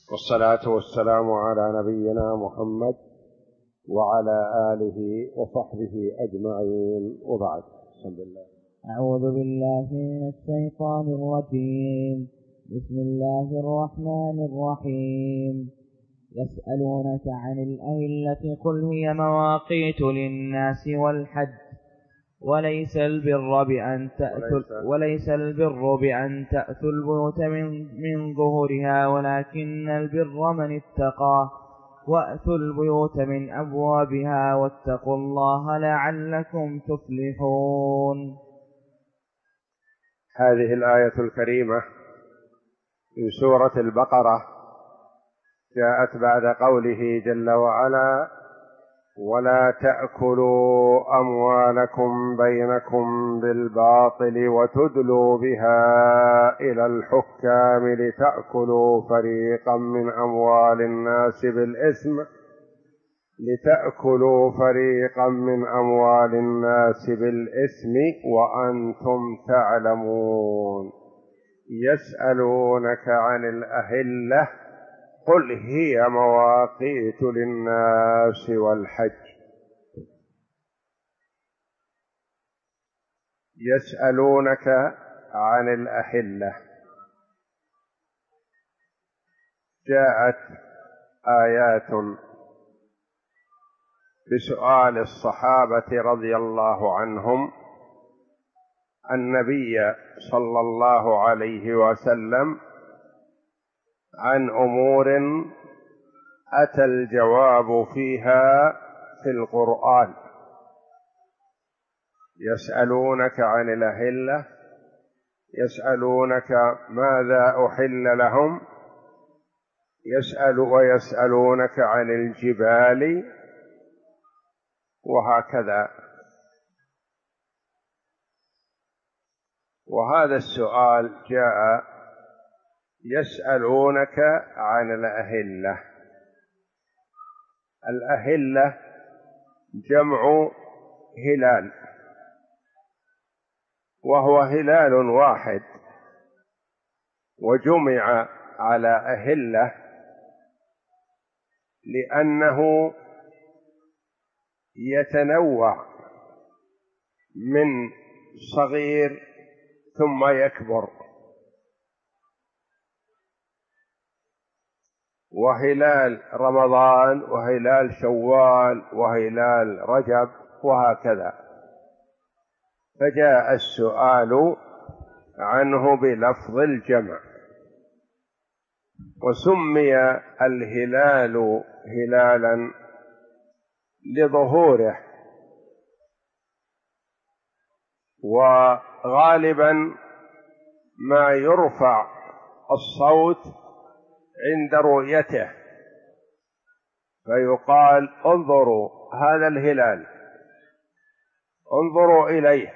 والصلاة والسلام على نبينا محمد وعلى آله وصحبه أجمعين، وبعد. بسم الله. أعوذ بالله من الشيطان الرجيم. بسم الله الرحمن الرحيم. يسألونك عن الأهلة قل هي مواقيت للناس والحج وليس البر بأن تأتوا البيوت من ظهورها ولكن البر من اتقى وأتوا البيوت من أبوابها واتقوا الله لعلكم تفلحون. هذه الآية الكريمة من سورة البقرة جاءت بعد قوله جل وعلا: ولا تأكلوا أموالكم بينكم بالباطل وتدلوا بها إلى الحكام لتأكلوا فريقا من أموال الناس بالإثم وأنتم تعلمون. يسألونك عن الأهلة قل هي مواقيت للناس والحج. يسألونك عن الأهلة، جاءت آيات بسؤال الصحابة رضي الله عنهم النبي صلى الله عليه وسلم عن أمور أتى الجواب فيها في القرآن. يسألونك عن الأهلة، يسألونك ماذا أحل لهم، ويسألونك عن الجبال، وهكذا. وهذا السؤال جاء: يسألونك عن الأهلة. الأهلة جمع هلال، وهو هلال واحد، وجمع على أهلة لأنه يتنوع من صغير ثم يكبر. وهلال رمضان وهلال شوال وهلال رجب وهكذا، فجاء السؤال عنه بلفظ الجمع. وسمي الهلال هلالا لظهوره، وغالبا ما يرفع الصوت عند رؤيته، فيقال: انظروا هذا الهلال، انظروا إليه.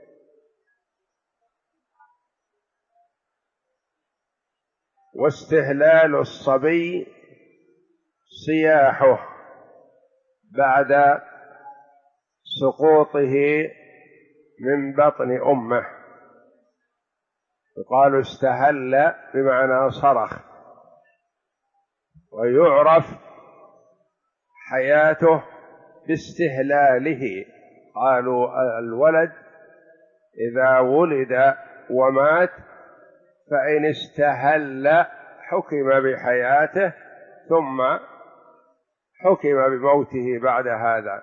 واستهلال الصبي صياحه بعد سقوطه من بطن أمه، يقال استهل بمعنى صرخ. ويعرف حياته باستهلاله. قالوا الولد إذا ولد ومات فإن استهل حكم بحياته ثم حكم بموته بعد هذا.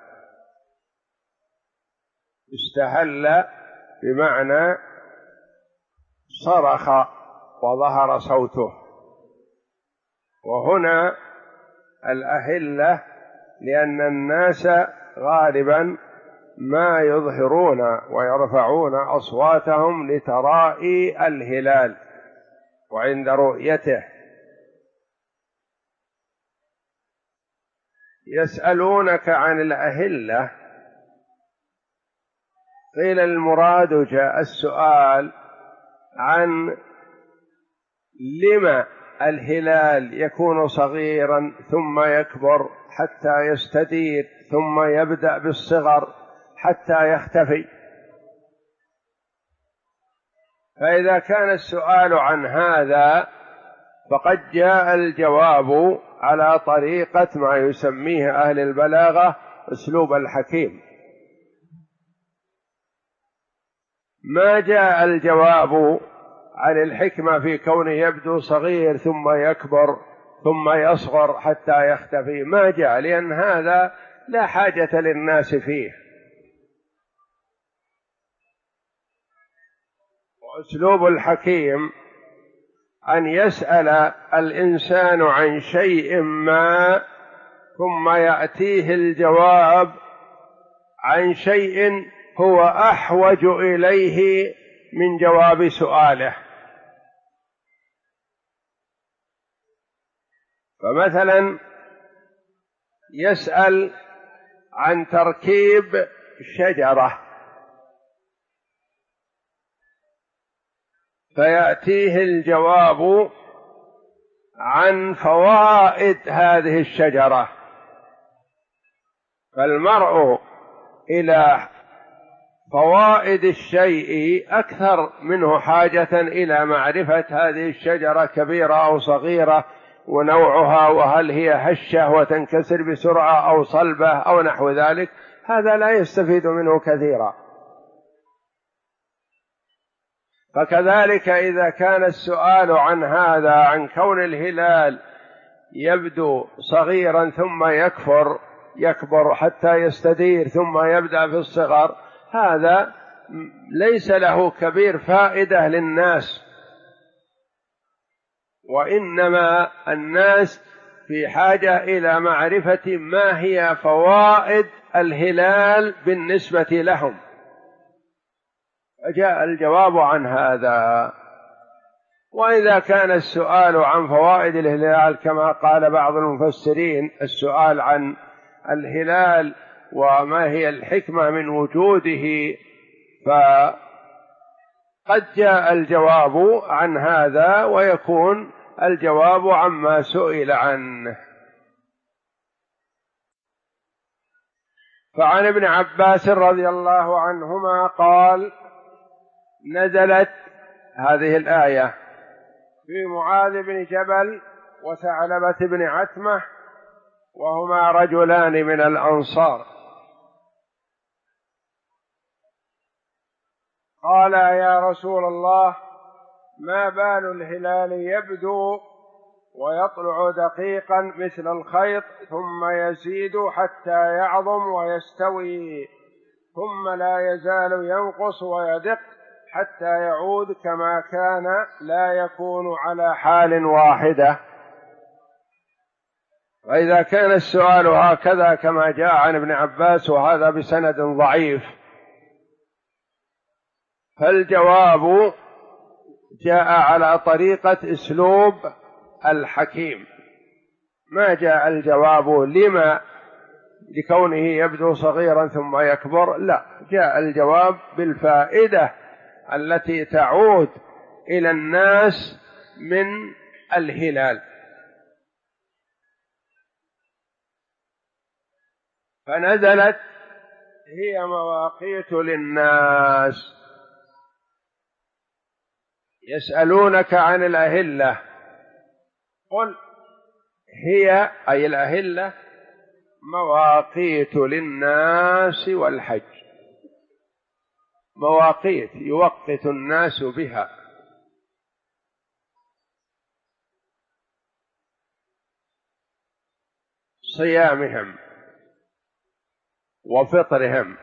استهل بمعنى صرخ وظهر صوته. وهنا الأهلة لأن الناس غالبا ما يظهرون ويرفعون أصواتهم لترائي الهلال وعند رؤيته. يسألونك عن الأهلة، قيل المراد جاء السؤال عن لما الهلال يكون صغيرا ثم يكبر حتى يستدير ثم يبدأ بالصغر حتى يختفي. فإذا كان السؤال عن هذا فقد جاء الجواب على طريقة ما يسميه أهل البلاغة أسلوب الحكيم. ما جاء الجواب عن الحكمة في كونه يبدو صغير ثم يكبر ثم يصغر حتى يختفي، ما جاء، لأن هذا لا حاجة للناس فيه. وأسلوب الحكيم أن يسأل الإنسان عن شيء ما ثم يأتيه الجواب عن شيء هو أحوج إليه من جواب سؤاله. فمثلا يسأل عن تركيب شجرة فيأتيه الجواب عن فوائد هذه الشجرة، فالمرء إلى فوائد الشيء أكثر منه حاجة إلى معرفة هذه الشجرة كبيرة أو صغيرة ونوعها، وهل هي هشة وتنكسر بسرعة أو صلبة أو نحو ذلك، هذا لا يستفيد منه كثيرا. فكذلك إذا كان السؤال عن هذا، عن كون الهلال يبدو صغيرا ثم يكبر حتى يستدير ثم يبدأ في الصغر، هذا ليس له كبير فائدة للناس، وإنما الناس في حاجة إلى معرفة ما هي فوائد الهلال بالنسبة لهم، جاء الجواب عن هذا. وإذا كان السؤال عن فوائد الهلال كما قال بعض المفسرين، السؤال عن الهلال وما هي الحكمة من وجوده، فقد جاء الجواب عن هذا ويكون الجواب عما سئل عنه. فعن ابن عباس رضي الله عنهما قال: نزلت هذه الآية في معاذ بن جبل وثعلبة بن عتمة، وهما رجلان من الأنصار. قال: يا رسول الله، ما بال الهلال يبدو ويطلع دقيقا مثل الخيط ثم يزيد حتى يعظم ويستوي، ثم لا يزال ينقص ويدق حتى يعود كما كان، لا يكون على حال واحدة. وإذا كان السؤال هكذا كما جاء عن ابن عباس وهذا بسند ضعيف، فالجواب جاء على طريقة أسلوب الحكيم، ما جاء الجواب لما لكونه يبدو صغيرا ثم يكبر، لا، جاء الجواب بالفائدة التي تعود إلى الناس من الهلال. فنزلت: هي مواقيت للناس. يسألونك عن الأهلة، قل هي أي الأهلة مواقيت للناس والحج، مواقيت يوقت الناس بها، صيامهم وفطرهم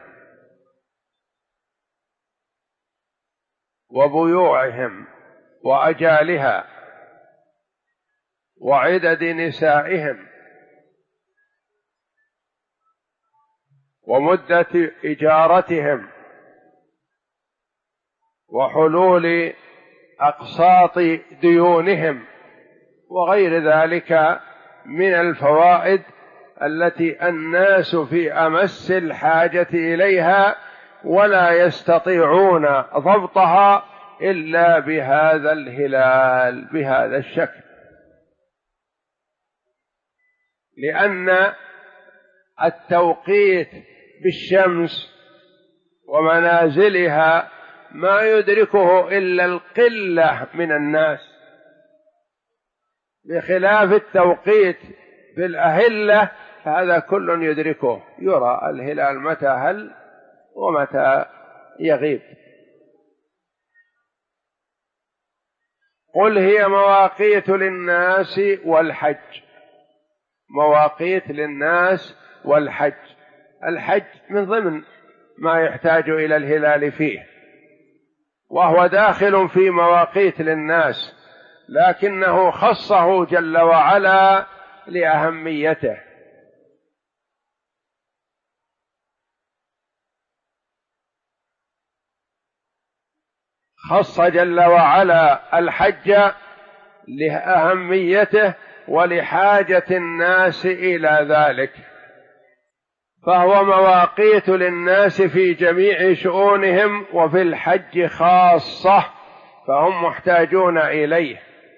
وبيوعهم وأجالها وعدد نسائهم ومدة إجارتهم وحلول أقساط ديونهم وغير ذلك من الفوائد التي الناس في أمس الحاجة إليها، ولا يستطيعون ضبطها إلا بهذا الهلال بهذا الشكل، لأن التوقيت بالشمس ومنازلها ما يدركه إلا القلة من الناس، بخلاف التوقيت في الأهلة هذا كل يدركه، يرى الهلال متى هل ومتى يغيب. قل هي مواقيت للناس والحج، مواقيت للناس والحج. الحج من ضمن ما يحتاج إلى الهلال فيه، وهو داخل في مواقيت للناس، لكنه خصه جل وعلا لأهميته. خص جل وعلا الحج لأهميته ولحاجة الناس إلى ذلك، فهو مواقيت للناس في جميع شؤونهم، وفي الحج خاصة فهم محتاجون إليه،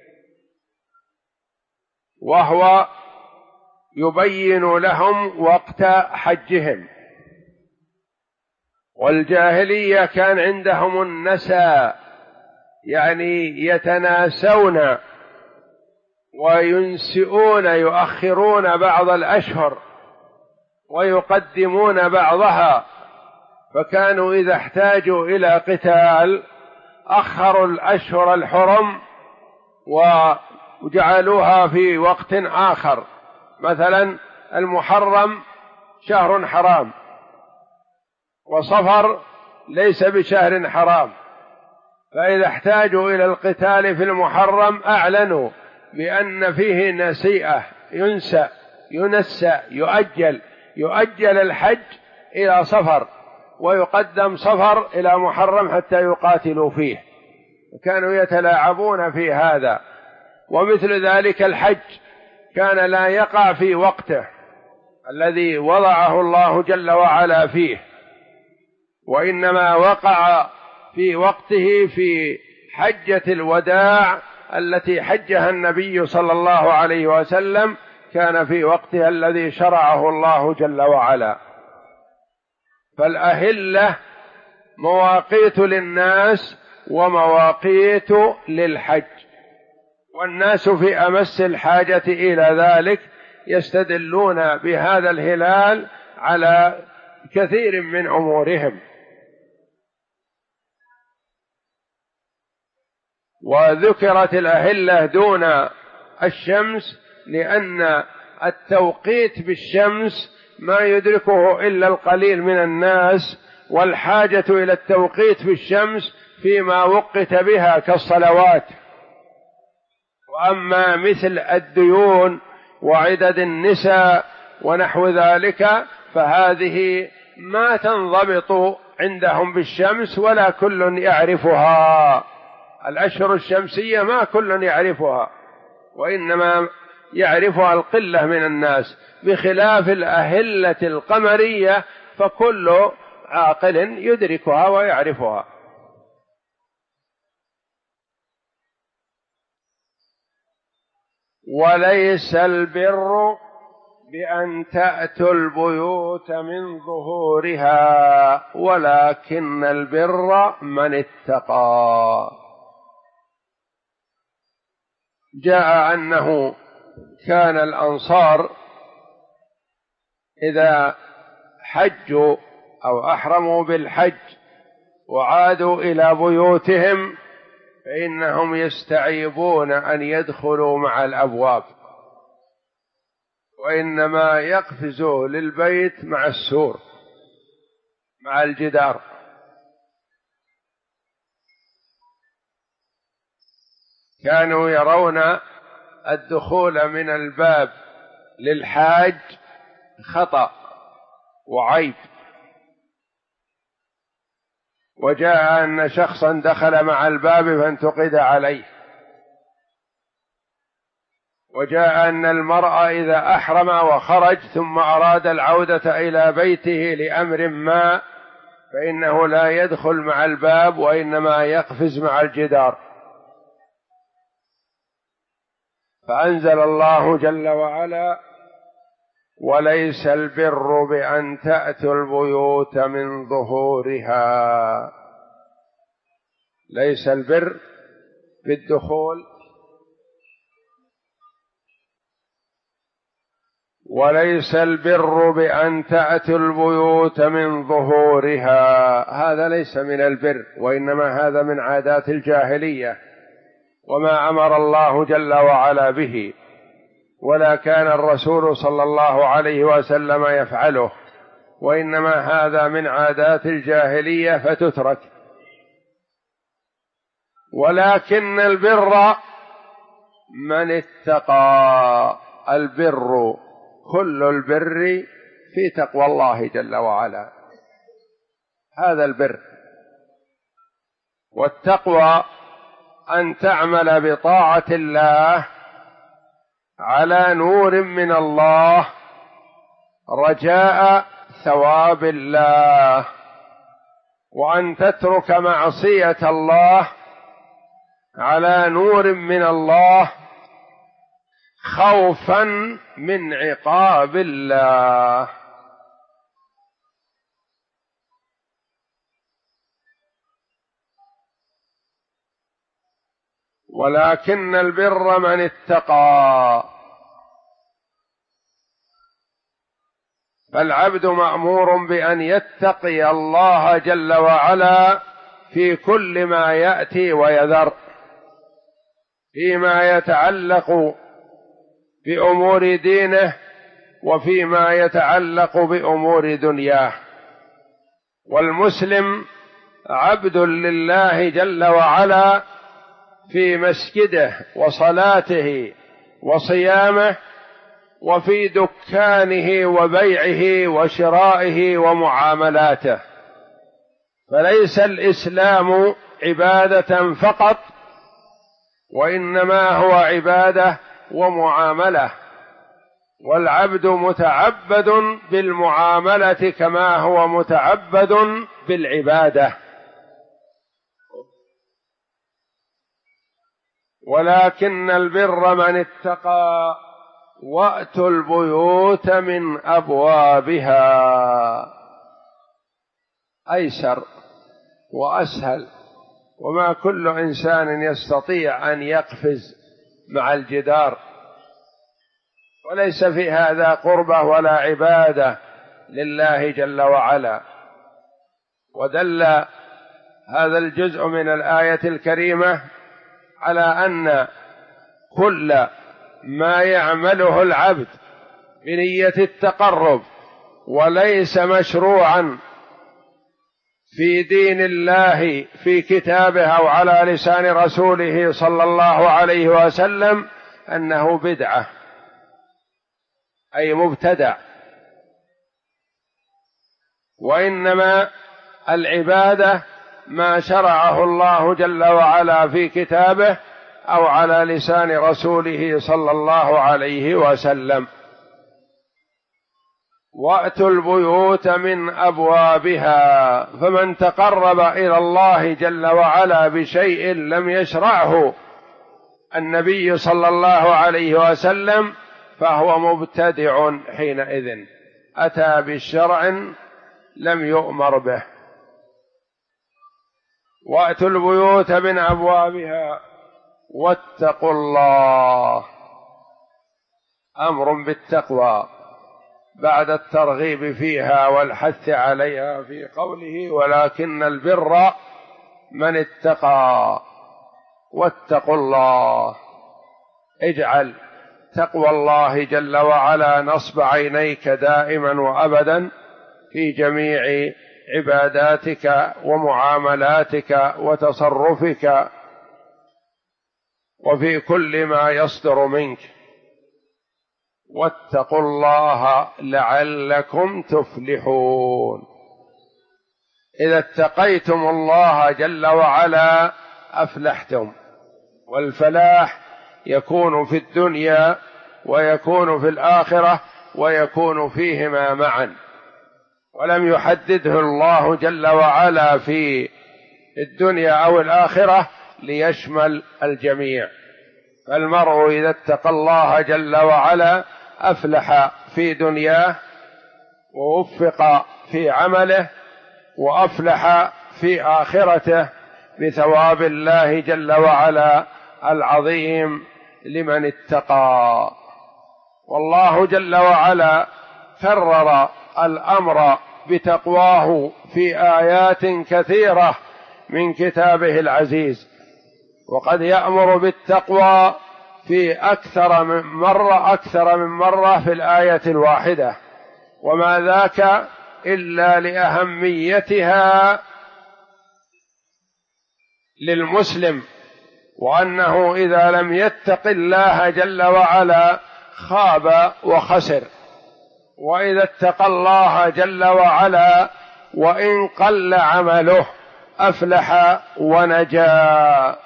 وهو يبين لهم وقت حجهم. والجاهلية كان عندهم النسى، يعني يتناسون وينسئون، يؤخرون بعض الأشهر ويقدمون بعضها، فكانوا إذا احتاجوا إلى قتال أخروا الأشهر الحرم وجعلوها في وقت آخر. مثلا المحرم شهر حرام، وصفر ليس بشهر حرام، فإذا احتاجوا إلى القتال في المحرم أعلنوا بأن فيه نسيئة، ينسى يؤجل الحج إلى صفر، ويقدم صفر إلى محرم حتى يقاتلوا فيه، كانوا يتلاعبون في هذا. ومثل ذلك الحج كان لا يقع في وقته الذي وضعه الله جل وعلا فيه، وإنما وقع في وقته في حجة الوداع التي حجها النبي صلى الله عليه وسلم، كان في وقتها الذي شرعه الله جل وعلا. فالأهلة مواقيت للناس ومواقيت للحج، والناس في أمس الحاجة إلى ذلك، يستدلون بهذا الهلال على كثير من أمورهم. وذكرت الأهلة دون الشمس لأن التوقيت بالشمس ما يدركه إلا القليل من الناس، والحاجة إلى التوقيت بالشمس فيما وقت بها كالصلوات. وأما مثل الديون وعدد النساء ونحو ذلك فهذه ما تنضبط عندهم بالشمس ولا كل يعرفها. الأشهر الشمسية ما كل يعرفها، وإنما يعرفها القلة من الناس، بخلاف الأهلة القمرية فكل عاقل يدركها ويعرفها. وليس البر بأن تأتوا البيوت من ظهورها ولكن البر من اتقى. جاء أنه كان الأنصار إذا حجوا أو أحرموا بالحج وعادوا إلى بيوتهم فإنهم يستعيبون أن يدخلوا مع الأبواب، وإنما يقفزوا للبيت مع السور، مع الجدار. كانوا يرون الدخول من الباب للحاج خطأ وعيب. وجاء أن شخصا دخل مع الباب فانتقد عليه. وجاء أن المرأة إذا أحرم وخرج ثم أراد العودة إلى بيته لأمر ما فإنه لا يدخل مع الباب وإنما يقفز مع الجدار. فأنزل الله جل وعلا: وليس البر بأن تأتوا البيوت من ظهورها. ليس البر بالدخول وليس البر بأن تأتوا البيوت من ظهورها، هذا ليس من البر، وإنما هذا من عادات الجاهلية وما أمر الله جل وعلا به، ولا كان الرسول صلى الله عليه وسلم يفعله، وإنما هذا من عادات الجاهلية فتترك. ولكن البر من اتقى، البر كل البر في تقوى الله جل وعلا، هذا البر. والتقوى أن تعمل بطاعة الله على نور من الله رجاء ثواب الله، وأن تترك معصية الله على نور من الله خوفا من عقاب الله. ولكن البر من اتقى، فالعبد مأمور بأن يتقي الله جل وعلا في كل ما يأتي ويذر، فيما يتعلق بأمور دينه وفيما يتعلق بأمور دنياه. والمسلم عبد لله جل وعلا في مسجده وصلاته وصيامه، وفي دكانه وبيعه وشرائه ومعاملاته. فليس الإسلام عبادة فقط، وإنما هو عبادة ومعاملة، والعبد متعبد بالمعاملة كما هو متعبد بالعبادة. ولكن البر من اتقى وأتوا البيوت من أبوابها، أيسر وأسهل، وما كل إنسان يستطيع أن يقفز مع الجدار، وليس في هذا قربة ولا عبادة لله جل وعلا. ودل هذا الجزء من الآية الكريمة على أن كل ما يعمله العبد بنية التقرب وليس مشروعا في دين الله في كتابه أو على لسان رسوله صلى الله عليه وسلم أنه بدعة، أي مبتدع. وإنما العبادة ما شرعه الله جل وعلا في كتابه أو على لسان رسوله صلى الله عليه وسلم. وأتوا البيوت من أبوابها، فمن تقرب إلى الله جل وعلا بشيء لم يشرعه النبي صلى الله عليه وسلم فهو مبتدع حينئذ، أتى بالشرع لم يؤمر به. وأتوا البيوت من أبوابها واتقوا الله، أمر بالتقوى بعد الترغيب فيها والحث عليها في قوله ولكن البر من اتقى واتقوا الله. اجعل تقوى الله جل وعلا نصب عينيك دائما وأبدا في جميع عباداتك ومعاملاتك وتصرفك وفي كل ما يصدر منك. واتقوا الله لعلكم تفلحون. إذا اتقيتم الله جل وعلا أفلحتم، والفلاح يكون في الدنيا ويكون في الآخرة ويكون فيهما معا، ولم يحدده الله جل وعلا في الدنيا أو الآخرة ليشمل الجميع. فالمرء إذا اتقى الله جل وعلا أفلح في دنياه ووفق في عمله وأفلح في آخرته بثواب الله جل وعلا العظيم لمن اتقى. والله الله جل وعلا كرر الأمر بتقواه في آيات كثيرة من كتابه العزيز، وقد يأمر بالتقوى في أكثر من مرة في الآية الواحدة، وما ذاك إلا لأهميتها للمسلم، وأنه إذا لم يتق الله جل وعلا خاب وخسر، وإذا اتقى الله جل وعلا وإن قل عمله أفلح ونجا.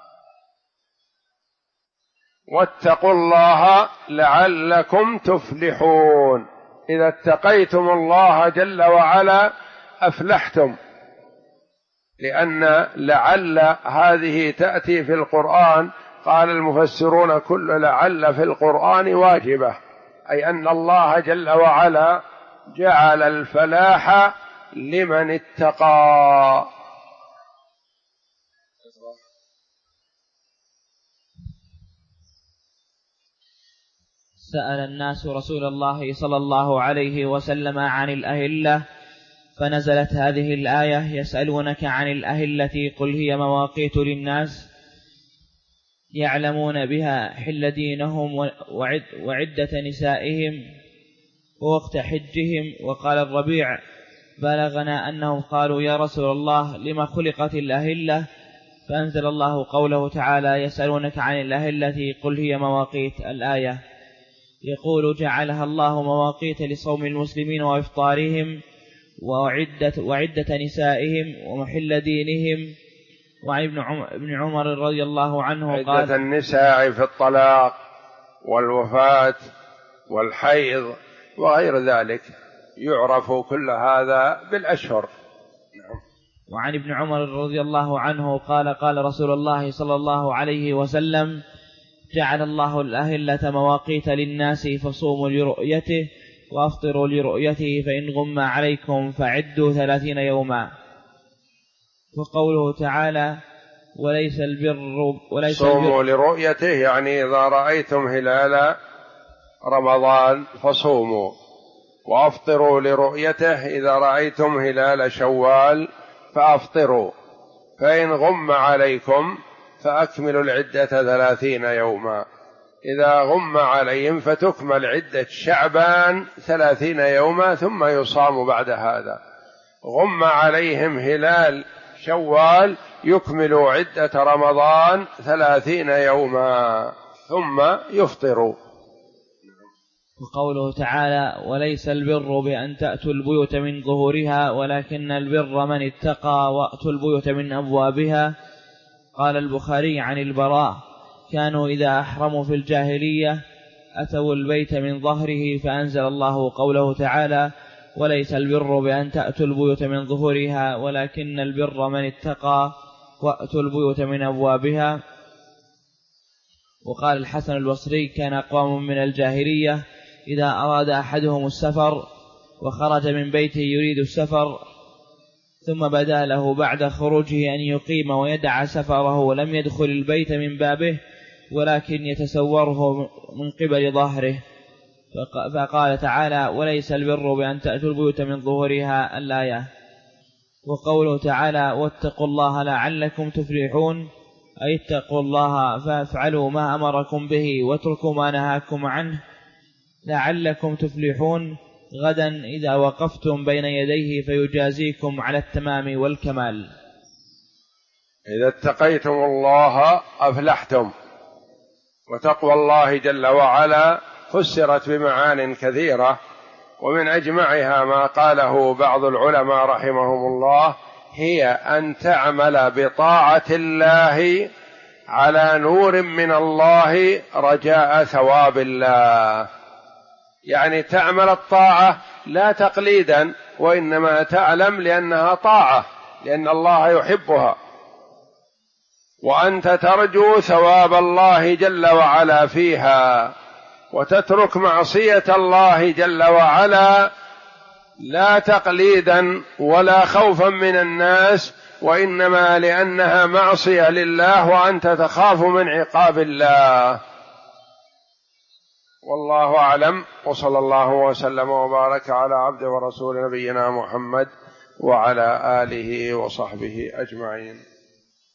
واتقوا الله لعلكم تفلحون، إذا اتقيتم الله جل وعلا أفلحتم، لأن لعل هذه تأتي في القرآن، قال المفسرون كل لعل في القرآن واجبة، أي أن الله جل وعلا جعل الفلاح لمن اتقى. سأل الناس رسول الله صلى الله عليه وسلم عن الأهلة، فنزلت هذه الآية: يسألونك عن الأهلة قل هي مواقيت للناس يعلمون بها حل دينهم وعدة نسائهم ووقت حجهم. وقال الربيع: بلغنا أنهم قالوا يا رسول الله لما خلقت الأهلة؟ فأنزل الله قوله تعالى: يسألونك عن الأهلة قل هي مواقيت. الآية يقول: جعلها الله مواقيت لصوم المسلمين وإفطارهم وعدة نسائهم ومحل دينهم. وعن ابن عمر رضي الله عنه قال: عدة النساء في الطلاق والوفاة والحيض وغير ذلك، يعرف كل هذا بالأشهر. وعن ابن عمر رضي الله عنه قال: قال رسول الله صلى الله عليه وسلم: جعل الله الأهلة مواقيت للناس فصوموا لرؤيته وأفطروا لرؤيته، فإن غم عليكم فعدوا 30 يوما. وقوله تعالى: صوموا لرؤيته، يعني إذا رأيتم هلال رمضان فصوموا، وأفطروا لرؤيته إذا رأيتم هلال شوال فأفطروا، فإن غم عليكم فأكملوا العدة 30 يوما. إذا غم عليهم فتكمل عدة شعبان 30 يوما ثم يصام بعد هذا. غم عليهم هلال شوال يكملوا عدة رمضان 30 يوما ثم يفطروا. وقوله تعالى: وليس البر بأن تأتوا البيوت من ظهورها ولكن البر من اتقى وأتوا البيوت من أبوابها. قال البخاري عن البراء: كانوا إذا أحرموا في الجاهلية أتوا البيت من ظهره، فأنزل الله قوله تعالى: وليس البر بأن تأتوا البيوت من ظهورها ولكن البر من اتقى وأتوا البيوت من أبوابها. وقال الحسن البصري: كان أقوام من الجاهلية إذا أراد أحدهم السفر وخرج من بيته يريد السفر ثم بدا له بعد خروجه أن يقيم ويدع سفره لم يدخل البيت من بابه ولكن يتسوره من قبل ظهره. فقال تعالى: وليس البر بأن تأتوا البيوت من ظهورها. الآية. وقوله تعالى: واتقوا الله لعلكم تفلحون، أي اتقوا الله فافعلوا ما أمركم به واتركوا ما نهاكم عنه لعلكم تفلحون غدا إذا وقفتم بين يديه فيجازيكم على التمام والكمال. إذا اتقيتم الله أفلحتم. وتقوى الله جل وعلا فسرت بمعان كثيرة، ومن أجمعها ما قاله بعض العلماء رحمهم الله: هي أن تعمل بطاعة الله على نور من الله رجاء ثواب الله، يعني تعمل الطاعة لا تقليدا، وإنما تعلم لأنها طاعة لأن الله يحبها، وأنت ترجو ثواب الله جل وعلا فيها، وتترك معصية الله جل وعلا لا تقليدا ولا خوفا من الناس، وإنما لأنها معصية لله وأنت تخاف من عقاب الله. والله أعلم، وصلى الله وسلم وبارك على عبده ورسول نبينا محمد وعلى آله وصحبه أجمعين.